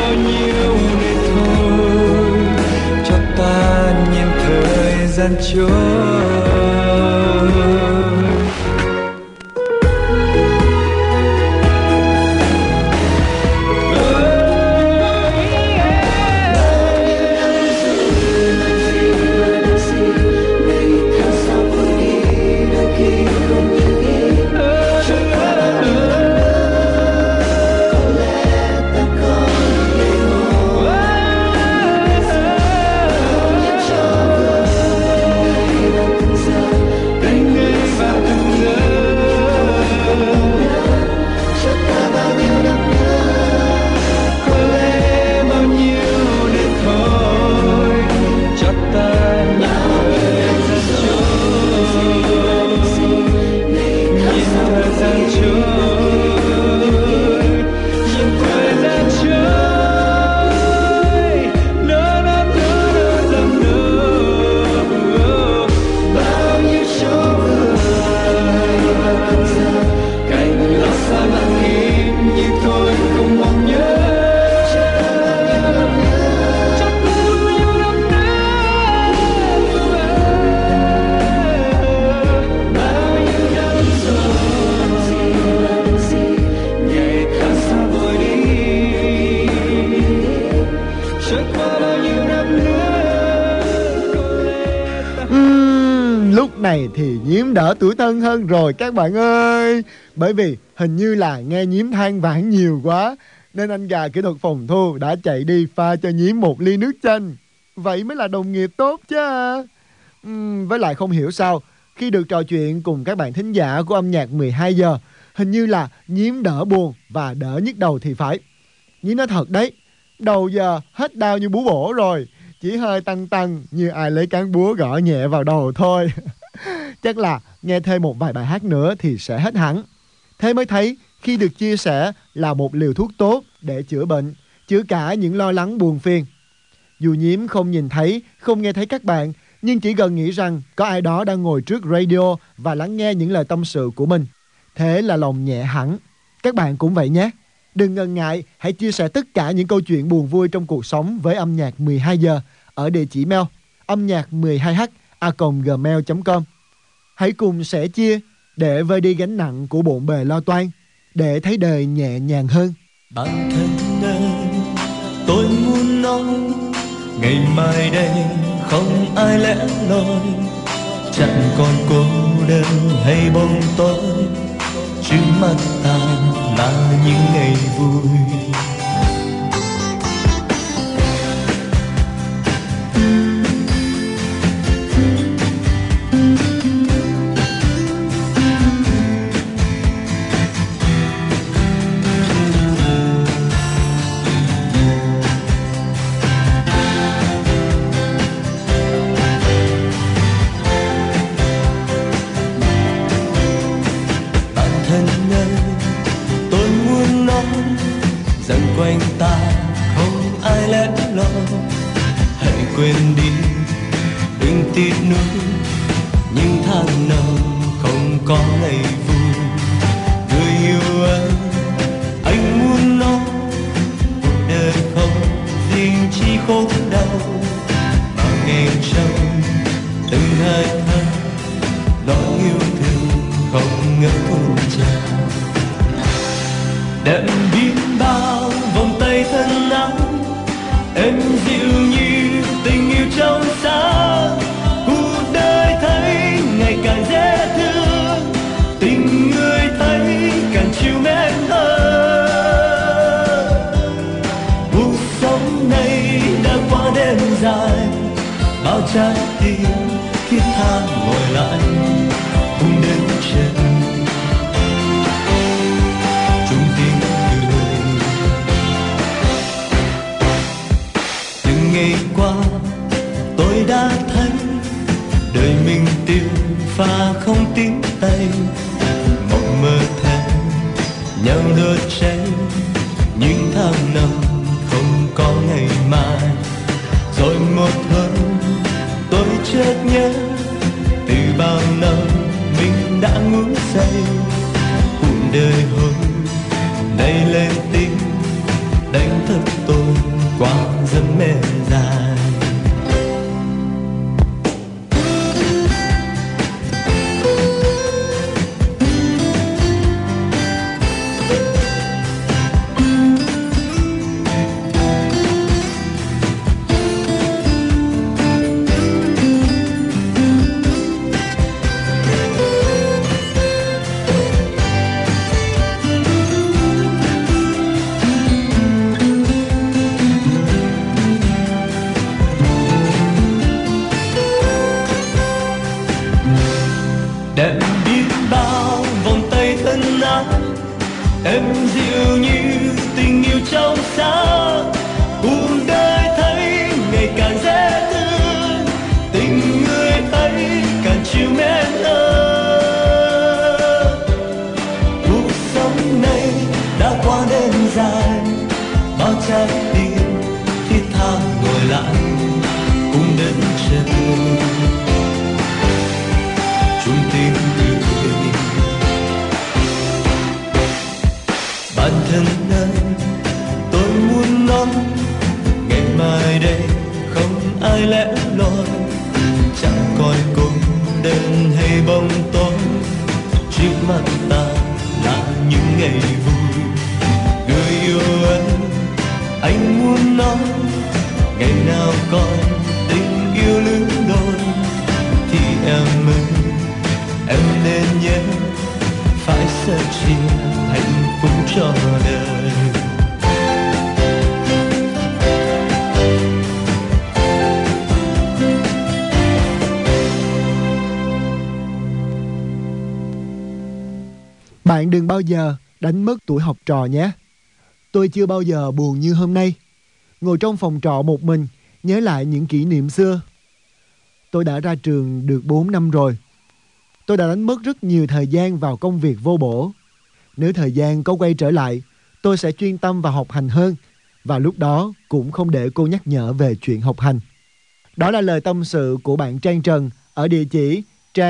bao nhiêu này thôi, cho ta nhìn thời gian trôi. Này thì Nhiễm đỡ tuổi thân hơn rồi các bạn ơi. Bởi vì hình như là nghe Nhiễm than vãn nhiều quá, nên anh gà kỹ thuật phòng thu đã chạy đi pha cho Nhiễm một ly nước chanh. Vậy mới là đồng nghiệp tốt chứ. Với lại không hiểu sao, khi được trò chuyện cùng các bạn thính giả của âm nhạc 12 giờ, hình như là Nhiễm đỡ buồn và đỡ nhức đầu thì phải. Nhiễm nói thật đấy, đầu giờ hết đau như bú bổ rồi, chỉ hơi tăng tăng như ai lấy cán búa gõ nhẹ vào đầu thôi. Chắc là nghe thêm một vài bài hát nữa thì sẽ hết hẳn. Thế mới thấy khi được chia sẻ là một liều thuốc tốt để chữa bệnh, chữa cả những lo lắng buồn phiền. Dù Nhiễm không nhìn thấy, không nghe thấy các bạn, nhưng chỉ cần nghĩ rằng có ai đó đang ngồi trước radio và lắng nghe những lời tâm sự của mình, thế là lòng nhẹ hẳn. Các bạn cũng vậy nhé. Đừng ngần ngại, hãy chia sẻ tất cả những câu chuyện buồn vui trong cuộc sống với âm nhạc 12 giờ ở địa chỉ mail âm nhạc 12h@gmail.com. Hãy cùng sẻ chia để vơi đi gánh nặng của bộn bề lo toan, để thấy đời nhẹ nhàng hơn. Bạn thân ơi, tôi muốn nói, ngày mai đây không ai lẽ loi, chẳng còn cô đơn hay bóng tối, trước mắt ta là những ngày vui. Quanh ta không ai lẽ loi, hãy quên đi đừng tiếc nuối những tháng năm không có ngày vui. Người yêu ơi, anh muốn nói cuộc đời không riêng chỉ khổ đau, mà nghe trong từng hơi thở nói yêu thương không ngớt tuôn trào. Đậm biết bao vòng tay thân ái, em dịu như tình yêu trong sáng. Cuộc đời thấy ngày càng dễ thương, tình người thấy càng chiều mến hơn. Cuộc sống này đã quá đêm dài, bao trái tim thiết tha ngồi lại cùng đến chân. Ngày qua tôi đã thấy đời mình tiêu pha không tiếng tay, mộng mơ thêm nhau đốt cháy những tháng năm không có ngày mai. Rồi một hôm tôi chợt nhớ từ bao năm mình đã ngủ say, cuộc đời hôm nay lên tiếng đánh thật tôi qua giấc mê dài. Em biết bao vòng tay thân ái, em dịu như tình yêu trong sáng. Cuộc đời thấy ngày càng dễ thương, tình người ấy càng chiều mến hơn. Cuộc sống này đã quá nên dài, bao trái tim thiết tha ngồi lại cùng đến trời. Chung tiếng cười bản thân ơi, tôi muốn nói ngày mai đây không ai lẽ loi, chẳng coi cùng đêm hay bóng tối, trước mắt ta là những ngày vui. Người yêu ơi, anh muốn nói ngày nào còn tình yêu lứa đôi thì em ơi, em nên nhớ phải sẻ chia hạnh phúc cho đời. Bạn đừng bao giờ đánh mất tuổi học trò nhé. Tôi chưa bao giờ buồn như hôm nay, ngồi trong phòng trọ một mình, nhớ lại những kỷ niệm xưa. Tôi đã ra trường được 4 năm rồi. Tôi đã đánh mất rất nhiều thời gian vào công việc vô bổ. Nếu thời gian có quay trở lại, tôi sẽ chuyên tâm vào học hành hơn, và lúc đó cũng không để cô nhắc nhở về chuyện học hành. Đó là lời tâm sự của bạn Trang Trần ở địa chỉ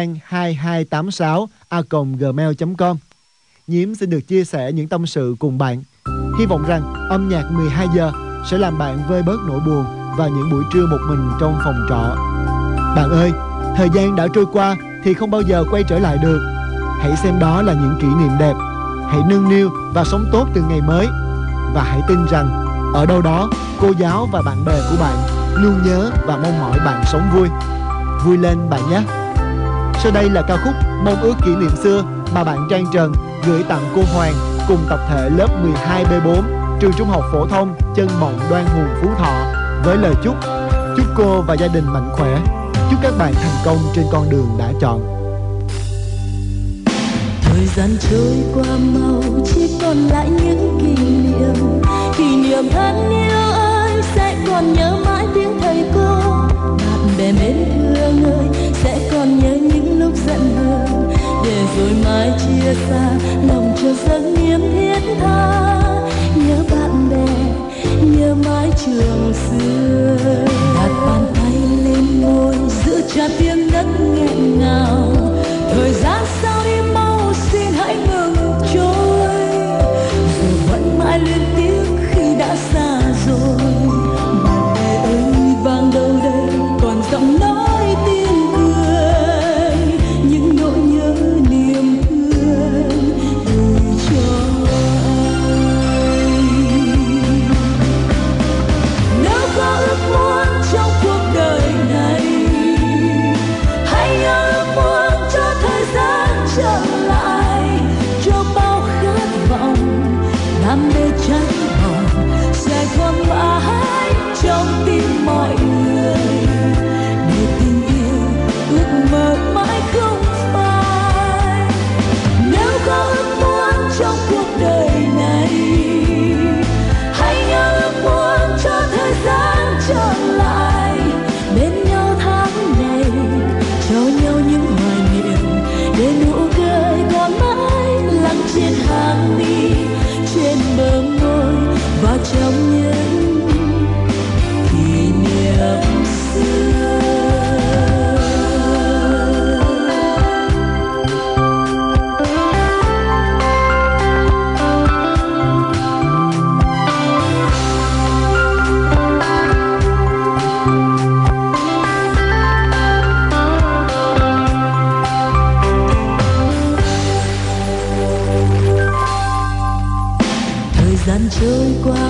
trang2286a@gmail.com. Nhiễm xin được chia sẻ những tâm sự cùng bạn. Hy vọng rằng âm nhạc 12 giờ sẽ làm bạn vơi bớt nỗi buồn và những buổi trưa một mình trong phòng trọ. Bạn ơi, thời gian đã trôi qua thì không bao giờ quay trở lại được. Hãy xem đó là những kỷ niệm đẹp. Hãy nâng niu và sống tốt từng ngày mới. Và hãy tin rằng ở đâu đó, cô giáo và bạn bè của bạn luôn nhớ và mong mỏi bạn sống vui. Vui lên bạn nhé. Sau đây là ca khúc Mong ước kỷ niệm xưa mà bạn Trang Trần gửi tặng cô Hoàng cùng tập thể lớp 12B4 trường Trung học phổ thông Chân Mộng Đoan Hùng Phú Thọ, với lời chúc cô và gia đình mạnh khỏe. Chúc các bạn thành công trên con đường đã chọn. Thời gian trôi qua mau, chỉ còn lại những kỷ niệm thân yêu ơi, sẽ còn nhớ mãi tiếng thầy cô. Bạn bè mến thương ơi, sẽ còn nhớ những lúc giận hờn, để rồi mai chia xa, lòng chờ giấc niềm thiết tha. Nhớ bạn bè, nhớ mái trường xưa, đặt bàn tay lên ngôi giữa trà tiếng đất nghẹn ngào. Thời gian sao đi mau, xin hãy ngừng trôi, dù vẫn mãi luyến tiếc khi đã xa rồi. Bạn bè ơi, vang đâu đây còn giọng nói tiếng cười, những nỗi nhớ niềm thương gửi cho anh. Nếu có ước muốn trong cuộc đời này,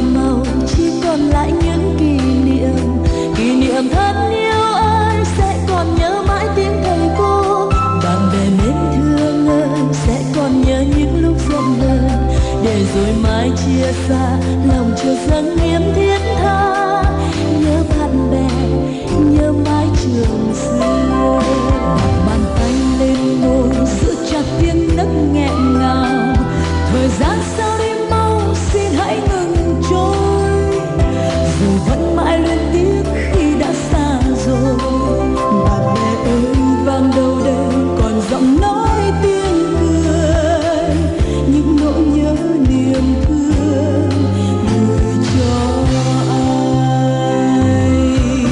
màu chỉ còn lại những kỷ niệm thân yêu ơi sẽ còn nhớ mãi tiếng thầy cô, bạn bè mến thương ơi sẽ còn nhớ những lúc giận hờn, để rồi mai chia xa lòng chưa dâng niềm thiết tha, nhớ bạn bè nhớ mái trường xưa, đặt bàn tay lên môi giữ chặt tiếng nấc nghẹn ngào, thời gian sao đi mau xin hãy ngừng trôi, dù vẫn mãi luyến tiếc khi đã xa rồi, bạn bè ơi vang đâu đây còn giọng nói tiếng cười, những nỗi nhớ niềm thương gửi cho ai.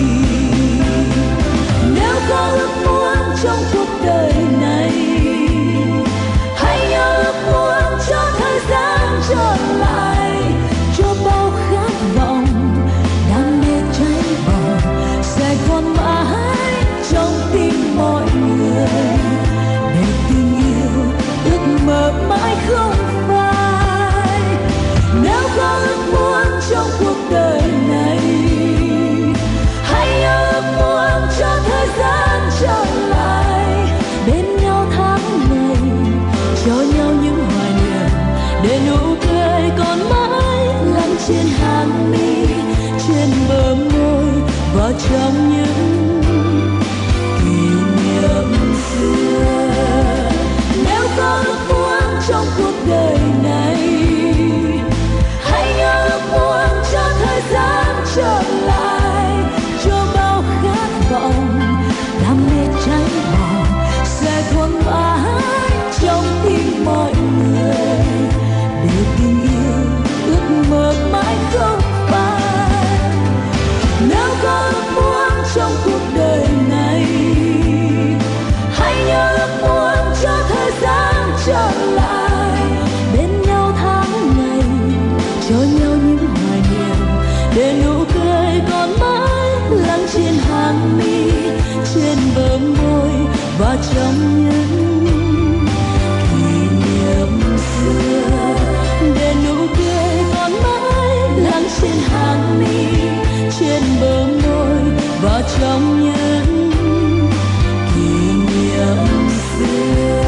Nếu có ước muốn trong cuộc đời này, hãy nhớ ước muốn cho thời gian trở lại, cho bao khát vọng đam mê cháy bỏng sẽ còn mãi trong tim mọi người, để tình yêu ước mơ mãi không phai. Nếu có ước muốn trong cuộc đời này, hãy nhớ ước muốn cho thời gian trở lại, bên nhau tháng ngày cho nhau những hoài niệm, để nụ cười còn mãi lắng trên hàng mi, trên bờ môi và trong những kỷ niệm xưa. Nếu có ước muốn trong cuộc đời này, hãy nhớ ước muốn cho thời gian trở lại, cho bao khát vọng đam mê cháy bỏng sẽ còn mãi trong tim mọi người, để tình yêu ước mơ mãi không phai. Nếu có ước muốn trong cuộc đời này, hãy nhớ ước muốn cho thời gian trở lại, bên nhau tháng ngày cho nhau những hoài niệm, để nụ cười còn mãi lắng trên hàng mi, trên bờ môi và trong những kỷ niệm xưa, để nụ cười còn mãi lắng trên hàng mi, trên bờ môi và trong những kỷ niệm xưa.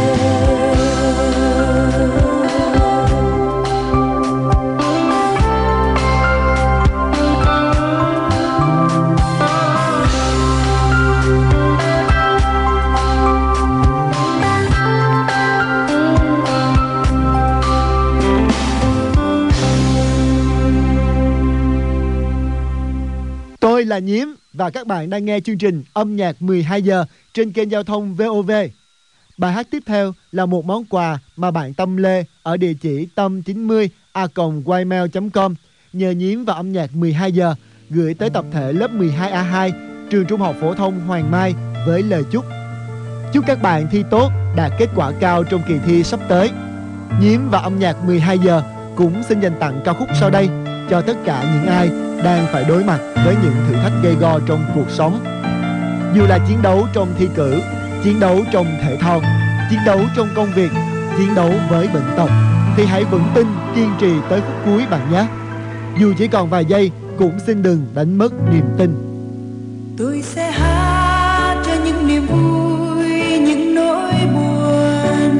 Tôi là Nhiếm và các bạn đang nghe chương trình âm nhạc 12 giờ trên kênh giao thông VOV. Bài hát tiếp theo là một món quà mà bạn Tâm Lê ở địa chỉ tâm90a@gmail.com nhờ Nhiếm và âm nhạc 12 giờ gửi tới tập thể lớp 12A2 trường Trung học phổ thông Hoàng Mai với lời chúc các bạn thi tốt, đạt kết quả cao trong kỳ thi sắp tới. Nhiếm và âm nhạc 12 giờ cũng xin dành tặng ca khúc sau đây cho tất cả những ai đang phải đối mặt với những thử thách gây go trong cuộc sống. Dù là chiến đấu trong thi cử, chiến đấu trong thể thao, chiến đấu trong công việc, chiến đấu với bệnh tật, thì hãy vững tin, kiên trì tới phút cuối bạn nhé. Dù chỉ còn vài giây, cũng xin đừng đánh mất niềm tin. Tôi sẽ hát cho những niềm vui, những nỗi buồn.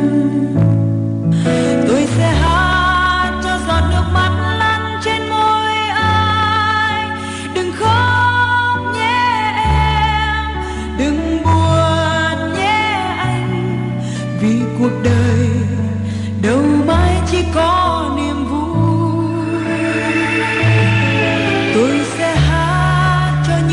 Tôi sẽ hát cho giọt nước mắt lăn trên môi ai. Đừng khóc nhé em, đừng buồn nhé anh, vì cuộc đời đâu mãi chỉ có niềm vui. Tôi sẽ hát cho những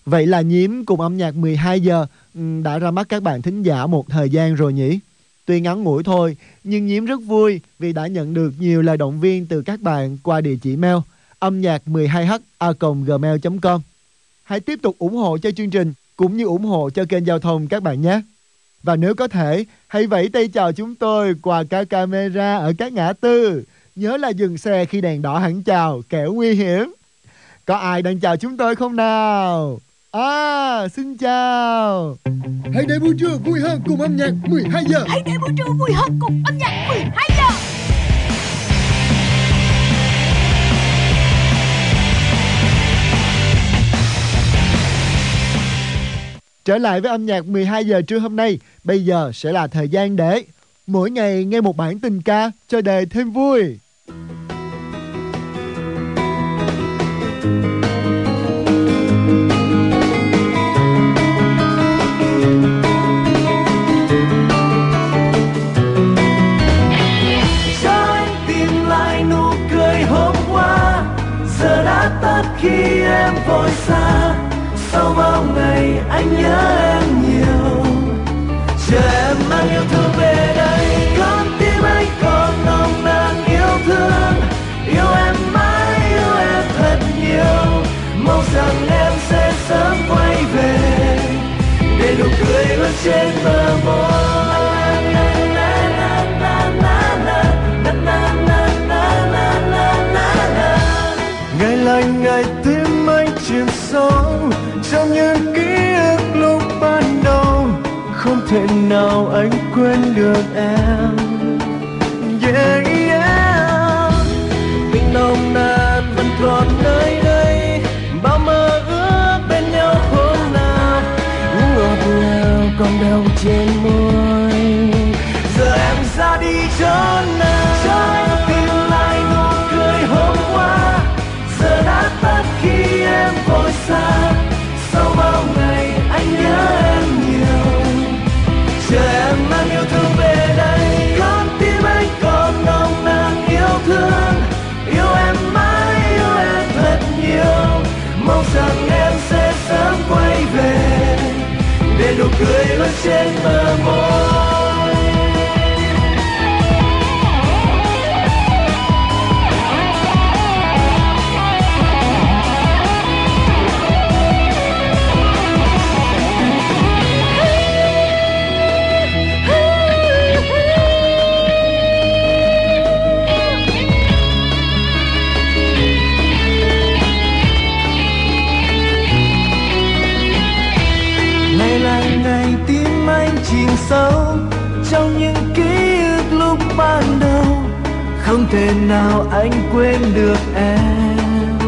Vậy là Nhiễm cùng âm nhạc 12 giờ đã ra mắt các bạn thính giả một thời gian rồi nhỉ? Tuy ngắn ngủi thôi, nhưng Nhiễm rất vui vì đã nhận được nhiều lời động viên từ các bạn qua địa chỉ mail âm nhạc 12h@gmail.com. Hãy tiếp tục ủng hộ cho chương trình cũng như ủng hộ cho kênh giao thông các bạn nhé. Và nếu có thể, hãy vẫy tay chào chúng tôi qua cả camera ở các ngã tư. Nhớ là dừng xe khi đèn đỏ hẳn chào, kẻo nguy hiểm. Có ai đang chào chúng tôi không nào? Xin chào. Hãy để buổi trưa vui hơn cùng âm nhạc 12 giờ. Hãy để buổi trưa vui hơn cùng âm nhạc 12 giờ. Trở lại với âm nhạc 12 giờ trưa hôm nay, bây giờ sẽ là thời gian để mỗi ngày nghe một bản tình ca cho đời thêm vui. Cho anh tìm lại nụ cười hôm qua, giờ đã tắt khi em vội xa. Sau bao ngày anh nhớ em nhiều, chờ em mang yêu thương về đây. Con tim anh còn nồng nàn yêu thương, yêu em mãi, yêu em thật nhiều. Mong rằng em sẽ sớm quay về, để nụ cười luôn trên bờ môi. Ngày lành ngày tim anh chìm sâu trong những ký ức lúc ban đầu, không thể nào anh quên được em. Yeah, yeah. Tình nồng nàn vẫn còn nơi đây, bao mơ ước bên nhau hôm nào, những ngọt ngào còn đâu trên môi. Giờ em ra đi chỗ nào, cho anh tìm lại nụ cười hôm qua, giờ đã tắt khi em vội xa. Sau bao ngày anh nhớ em nhiều, chờ em mang yêu thương về đây. Con tim anh còn nồng nàn yêu thương, yêu em mãi, yêu em thật nhiều. Mong rằng em sẽ sớm quay về, để nụ cười luôn trên bờ môi. Chìm sâu trong những ký ức lúc ban đầu, không thể nào anh quên được em.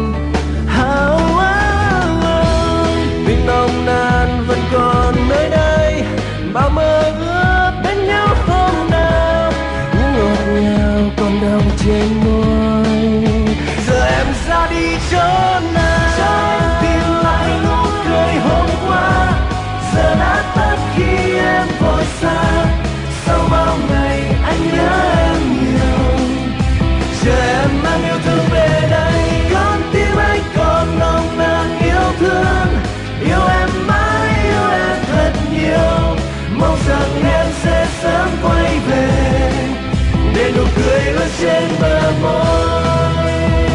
Tình nồng nàn vẫn còn nơi đây, bao mơ ước bên nhau hôm nào, những ngọt ngào còn đâu trên môi. Giờ em ra đi chỗ nào, cho anh tìm lại nụ cười hôm qua, giờ đã tắt khi em vội xa. Sau bao ngày anh nhớ em nhiều, chờ em mang yêu thương về đây. Con tim anh còn nồng nàn yêu thương, yêu em mãi, yêu em thật nhiều. Mong rằng em sẽ sớm quay về, để nụ cười luôn trên bờ môi.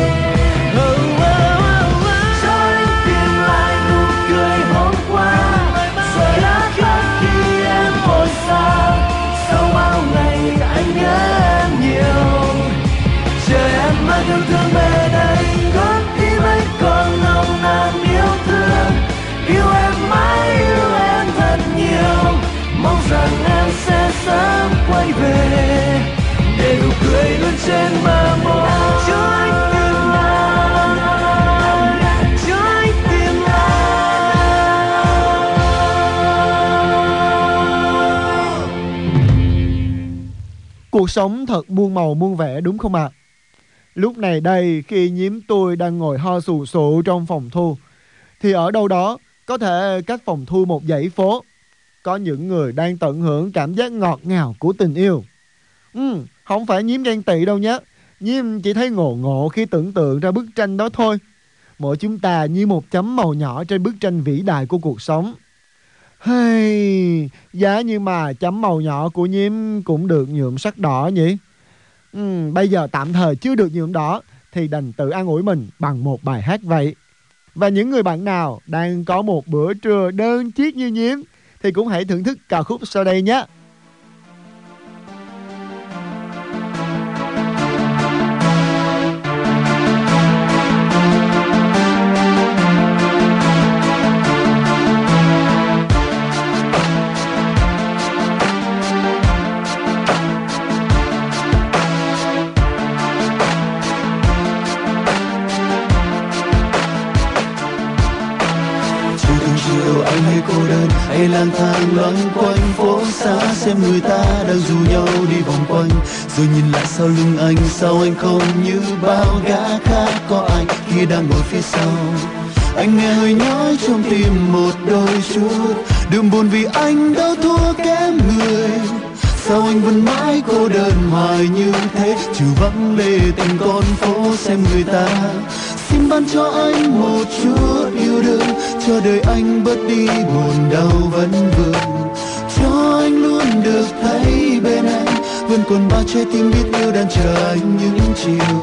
Cho anh tìm lại nụ cười hôm qua, giờ đã tắt khi em vội xa. Sau bao ngày anh nhớ em nhiều, chờ em mang yêu thương về đây. Con tim anh còn nồng nàn yêu thương, yêu em mãi, yêu em thật nhiều. Mong rằng em sẽ sớm quay về, để nụ cười luôn trên bờ môi. Cho anh tìm lại, cho anh tìm lại. Cuộc sống thật muôn màu muôn vẻ đúng không ạ? Lúc này đây khi Nhiễm tôi đang ngồi ho sù sụ trong phòng thu, thì ở đâu đó có thể cách phòng thu một dãy phố, có những người đang tận hưởng cảm giác ngọt ngào của tình yêu. Không phải Nhiễm ghen tị đâu nhé, Nhiễm chỉ thấy ngộ ngộ khi tưởng tượng ra bức tranh đó thôi. Mỗi chúng ta như một chấm màu nhỏ trên bức tranh vĩ đại của cuộc sống. Hey, giá như mà chấm màu nhỏ của Nhiễm cũng được nhuộm sắc đỏ nhỉ? Bây giờ tạm thời chưa được nhuộm đỏ thì đành tự an ủi mình bằng một bài hát vậy. Và những người bạn nào đang có một bữa trưa đơn chiếc như Nhiễm thì cũng hãy thưởng thức ca khúc sau đây nhé. Anh hay cô đơn hay lang thang loanh quanh phố xá, xem người ta đang rủ nhau đi vòng quanh, rồi nhìn lại sau lưng anh, sao anh không như bao gã khác? Có ai khi đang ngồi phía sau? Anh nghe hơi nhói trong tim một đôi chút, đừng buồn vì anh đâu thua kém người. Sao anh vẫn mãi cô đơn hoài như thế, trừ vắng lệ từng con phố xem người ta. Xin ban cho anh một chút yêu đương, cho đời anh bớt đi buồn đau vấn vương, cho anh luôn được thấy bên anh, vẫn còn bao trái tim biết yêu đang chờ anh những chiều.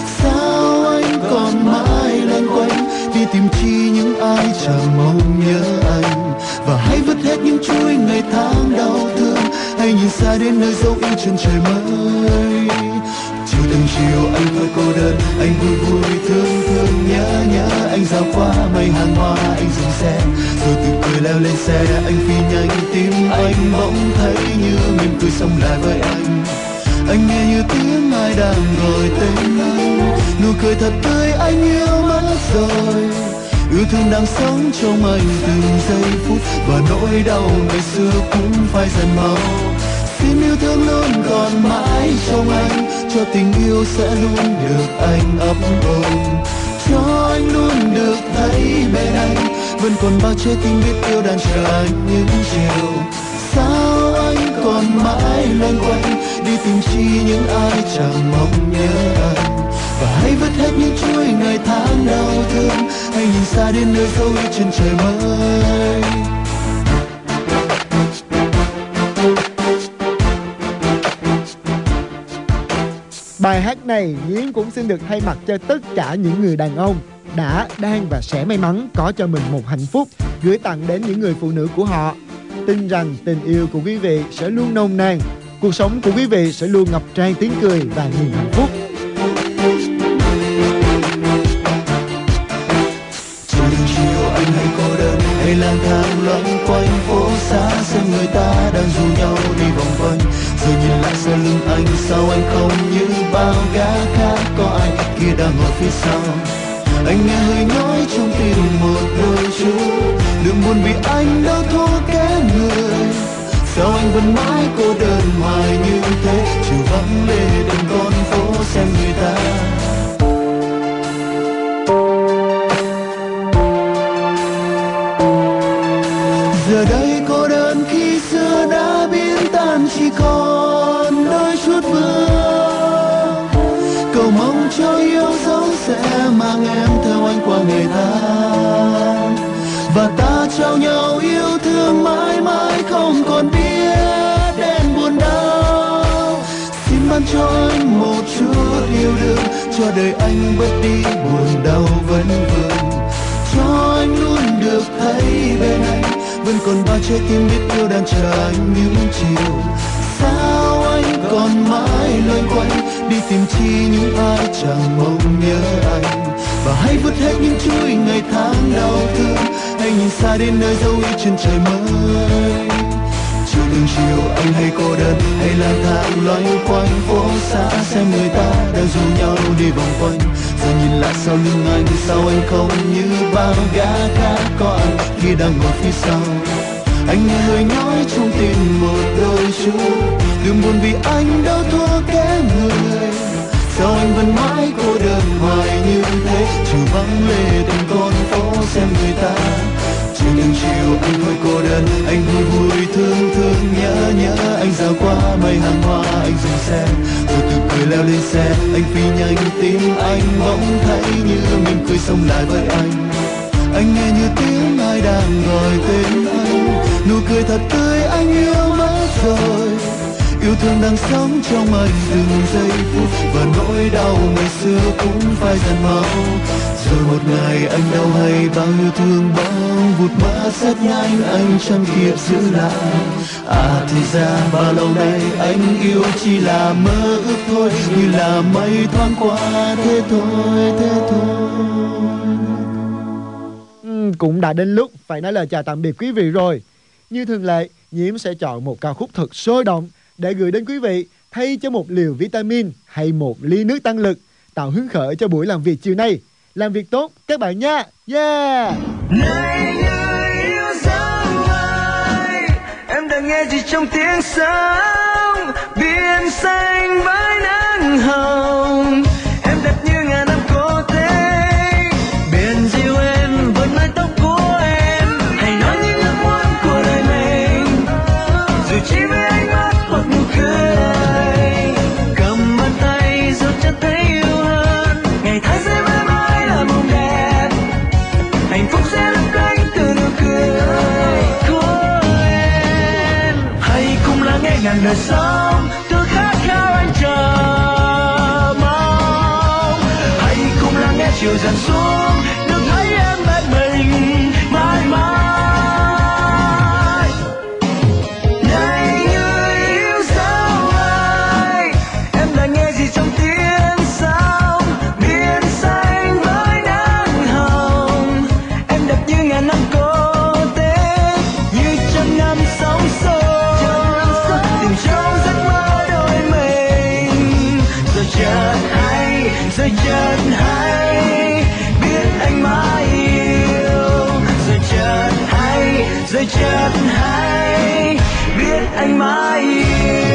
Sao anh còn mãi loanh quanh đi tìm chi những ai chẳng mong nhớ anh, và hãy vứt hết những chuỗi ngày tháng đau thương, hãy nhìn xa đến nơi dấu yêu chân trời mới. Chiều từng chiều anh thôi cô đơn, anh vui vui thương thương nhớ nhớ, anh dạo qua mây hàng hoa anh dừng xe, rồi từ cười leo lên xe anh phi nhanh, tim anh bỗng thấy như mỉm cười sống lại với anh. Anh nghe như tiếng ai đang gọi tên anh, nụ cười thật tươi anh yêu mất rồi. Yêu thương đang sống trong anh từng giây phút, và nỗi đau ngày xưa cũng phai dần mau. Xin yêu thương luôn còn mãi trong anh, cho tình yêu sẽ luôn được anh ấp ôm, cho anh luôn được thấy bên anh, vẫn còn bao trái tim biết yêu đang chờ anh những chiều. Sao anh còn mãi loanh quanh đi tìm chi những ai chẳng mong nhớ anh, và hãy vứt hết những chuỗi ngày tháng đau thương, hãy nhìn xa đến nơi dấu yêu chân trời mới. Bài hát này Nhiễm cũng xin được thay mặt cho tất cả những người đàn ông đã, đang và sẽ may mắn có cho mình một hạnh phúc, gửi tặng đến những người phụ nữ của họ. Tin rằng tình yêu của quý vị sẽ luôn nồng nàn, cuộc sống của quý vị sẽ luôn ngập tràn tiếng cười và niềm hạnh phúc. Chiều anh hay cô đơn hay lang thang loanh quanh phố xá, xem người ta đang rủ nhau đi vòng quanh, rồi nhìn lại sau lưng anh, sao anh không như bao gã khác? Có ai kia đang ngồi phía sau? Anh nghe hơi nhói trong tim một đôi chút, đừng buồn vì anh đâu thua kém người. Sao anh vẫn mãi cô đơn hoài như thế, chiều vắng lệ từng con phố xem người ta. Giờ đây cô đơn khi xưa đã biến tan, chỉ còn đôi chút vương. Cầu mong cho yêu dấu sẽ mang em theo anh qua ngày tháng, và ta trao nhau yêu thương mãi mãi không còn biết đến buồn đau. Xin ban cho anh một chút yêu đương, cho đời anh bớt đi buồn đau vấn vương, cho anh luôn được thấy bên anh, vẫn còn bao trái tim biết yêu đang chờ anh những chiều. Sao anh còn mãi loanh quanh đi tìm chi những ai chẳng mong nhớ anh, và hãy vứt hết những chuỗi ngày tháng đau thương, hãy nhìn xa đến nơi dấu yêu chân trời mới. Chiều từng chiều anh hay cô đơn hay lang thang loanh quanh phố xá, xem người ta đang rủ nhau đi vòng quanh, rồi nhìn lại sau lưng anh, sao anh không như bao gã khác? Có ai khi đang ngồi phía sau? Anh nghe hơi nhói trong tim một đôi chút, đừng buồn vì anh đâu thua kém người. Sao anh vẫn mãi cô đơn hoài như thế, trừ vắng lệ từng con phố xem người ta. Chiều từng chiều anh thôi cô đơn, anh vui vui thương thương nhớ nhớ, anh dạo qua mây hàng hoa anh dừng xe, rồi từ cười leo lên xe anh anh phi nhanh tim anh bỗng thấy như mình cười sống lại với anh nghe như tiếng ai đang gọi tên anh, nụ cười thật tươi anh yêu mất rồi. Yêu thương đang sống trong anh từng giây phút, và nỗi đau ngày xưa cũng phai dần mau. Rồi một ngày anh đau hay bao yêu thương bỗng vụt mất rất nhanh, anh chẳng kịp giữ lại. Thì ra bao lâu nay anh yêu chỉ là mơ ước thôi, như là mây thoáng qua thế thôi, thế thôi. Cũng đã đến lúc phải nói lời chào tạm biệt quý vị rồi. Như thường lệ, Nhiễm sẽ chọn một ca khúc thật sôi động để gửi đến quý vị, thay cho một liều vitamin hay một ly nước tăng lực, tạo hứng khởi cho buổi làm việc chiều nay. Làm việc tốt các bạn nha. Yeah. Này người yêu dấu ơi, em đang nghe gì trong tiếng sóng biển xanh với nắng hồng. Em đẹp như ngàn năm cô tê, biển dịu êm với mái tóc của em. Hãy nói những ước muốn của đời mình, dù chỉ với ánh mắt hoặc nụ cười. Cầm bàn tay giúp cho thấy yêu hơn, ngày tháng sẽ mãi mãi là mộng đẹp. Hạnh phúc sẽ lấp lánh từ nụ cười của em. Hãy cùng lắng nghe ngàn đời sống, tôi khát khao anh chờ mong. Hãy cùng lắng nghe chiều dần xuống, được thấy em bên mình mãi mãi. Này người yêu dấu ơi, em đang nghe gì trong tiếng sóng biển xanh với nắng hồng. Em đẹp như ngàn năm cô tê, như trăm năm sóng xô, tìm trong giấc mơ đôi mình. Rồi chợt hay biết anh mãi yêu. Rồi chợt hay biết anh mãi yêu.